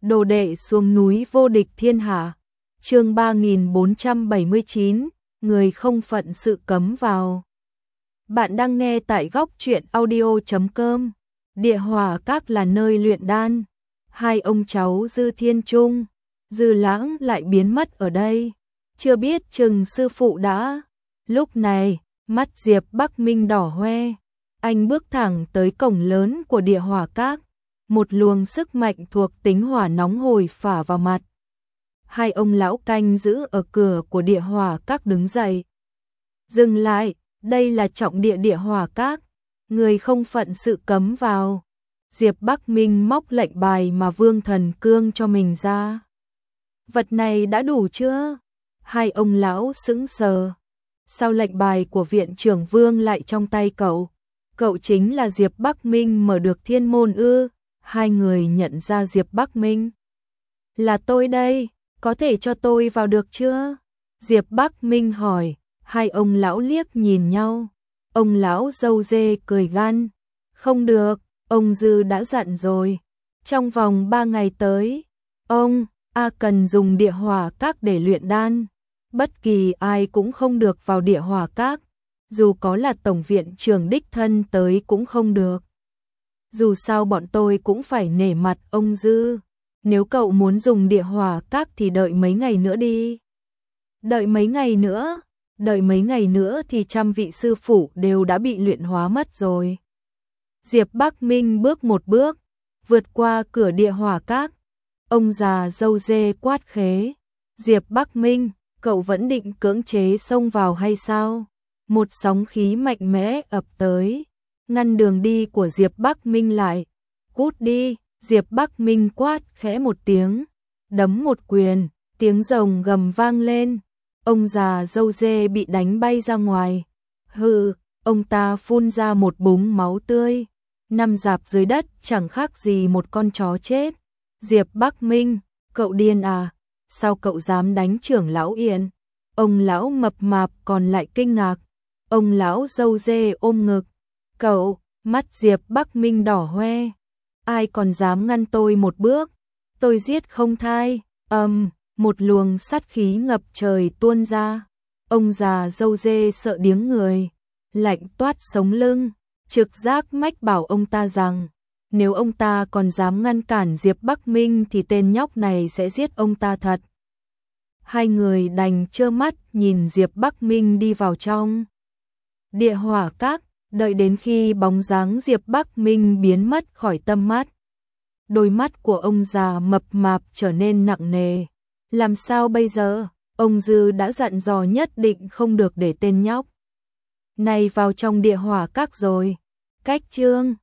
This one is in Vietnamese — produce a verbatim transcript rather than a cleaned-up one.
Đồ đệ xuống núi vô địch thiên hạ. Chương ba nghìn bốn trăm bảy mươi chín, người không phận sự cấm vào. Bạn đang nghe tại góc truyện audio chấm com. Địa Hỏa Các là nơi luyện đan. Hai ông cháu Dư Thiên Trung, Dư Lãng lại biến mất ở đây. Chưa biết chừng sư phụ đã. Lúc này, mắt Diệp Bắc Minh đỏ hoe. Anh bước thẳng tới cổng lớn của Địa Hỏa Các. Một luồng sức mạnh thuộc tính hỏa nóng hổi phả vào mặt. Hai ông lão canh giữ ở cửa của Địa Hỏa Các đứng dậy. Dừng lại, đây là trọng địa Địa Hỏa Các, người không phận sự cấm vào. Diệp Bắc Minh móc lệnh bài mà Vương Thần Cương cho mình ra. Vật này đã đủ chưa? Hai ông lão sững sờ. Sao lệnh bài của viện trưởng Vương lại trong tay cậu? Cậu chính là Diệp Bắc Minh mở được thiên môn ư? Hai người nhận ra Diệp Bắc Minh. Là tôi đây, có thể cho tôi vào được chưa? Diệp Bắc Minh hỏi. Hai ông lão liếc nhìn nhau. Ông lão râu dê cười gan. Không được, ông Dư đã dặn rồi. Trong vòng ba ngày tới, ông A cần dùng Địa Hỏa Các để luyện đan. Bất kỳ ai cũng không được vào Địa Hỏa Các. Dù có là tổng viện trưởng đích thân tới cũng không được. Dù sao bọn tôi cũng phải nể mặt ông Dư. Nếu cậu muốn dùng Địa Hỏa Các thì đợi mấy ngày nữa đi. Đợi mấy ngày nữa? Đợi mấy ngày nữa thì trăm vị sư phụ đều đã bị luyện hóa mất rồi. Diệp Bắc Minh bước một bước, vượt qua cửa Địa Hỏa Các. Ông già râu dê quát khế. Diệp Bắc Minh, cậu vẫn định cưỡng chế xông vào hay sao? Một sóng khí mạnh mẽ ập tới, ngăn đường đi của Diệp Bắc Minh lại. Cút đi, Diệp Bắc Minh quát khẽ một tiếng, đấm một quyền, tiếng rồng gầm vang lên. Ông già râu dê bị đánh bay ra ngoài. Hừ, ông ta phun ra một búng máu tươi, nằm rạp dưới đất chẳng khác gì một con chó chết. Diệp Bắc Minh, cậu điên à? Sao cậu dám đánh trưởng lão Yên? Ông lão mập mạp còn lại kinh ngạc. Ông lão râu dê ôm ngực. Cậu, mắt Diệp Bắc Minh đỏ hoe. Ai còn dám ngăn tôi một bước? Tôi giết không thai. Ầm, um, một luồng sát khí ngập trời tuôn ra. Ông già râu dê sợ điếng người, lạnh toát sống lưng, trực giác mách bảo ông ta rằng nếu ông ta còn dám ngăn cản Diệp Bắc Minh thì tên nhóc này sẽ giết ông ta thật. Hai người đành trơ mắt nhìn Diệp Bắc Minh đi vào trong Địa Hỏa Các, đợi đến khi bóng dáng Diệp Bắc Minh biến mất khỏi tầm mắt. Đôi mắt của ông già mập mạp trở nên nặng nề. Làm sao bây giờ? Ông Dư đã dặn dò nhất định không được để tên nhóc này vào trong Địa Hỏa Các rồi. Cách chương